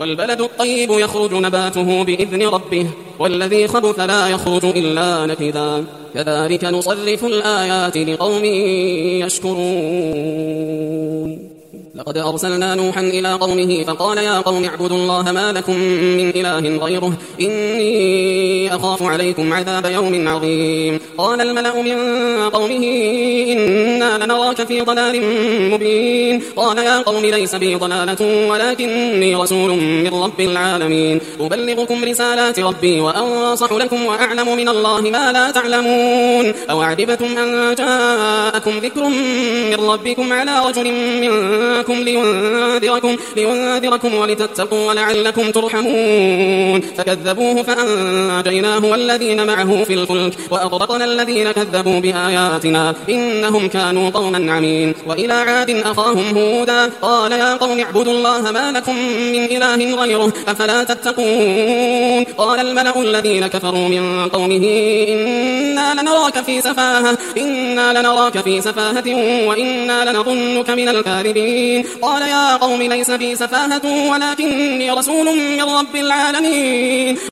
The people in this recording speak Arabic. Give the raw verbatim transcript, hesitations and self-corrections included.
والبلد الطيب يخرج نباته بإذن ربه والذي خبث لا يخرج إلا نكدا كذلك نصرف الآيات لقوم يشكرون. لقد أرسلنا نوحا إلى قومه فقال يا قوم اعبدوا الله ما لكم من إله غيره إني أخاف عليكم عذاب يوم عظيم. قال الملأ من قومه إنا لنراك في ضلال مبين. قال يا قوم ليس بي ضلالة ولكني رسول من رب العالمين أبلغكم رسالات ربي وأنصح لكم وأعلم من الله ما لا تعلمون. أو عجبتم أن جاءكم ذكر من ربكم على رجل منكم لينذركم, لينذركم ولتتقوا ولعلكم ترحمون. فكذبوه فأنجيناه والذين معه في الفلك وأغرقنا الذين كذبوا بآياتنا إنهم كانوا قوما عمين. وإلى عاد أخاهم هودا قال يا قوم اعبدوا الله ما لكم من إله غيره أفلا تتقون. قال الملأ الذين كفروا من قومه إنا لنراك في سفاهة إنا لنراك في سفاهة وإنا لنظنك من الكاذبين. قال يا قوم ليس بي سفاهة ولكني رسول من رب العالمين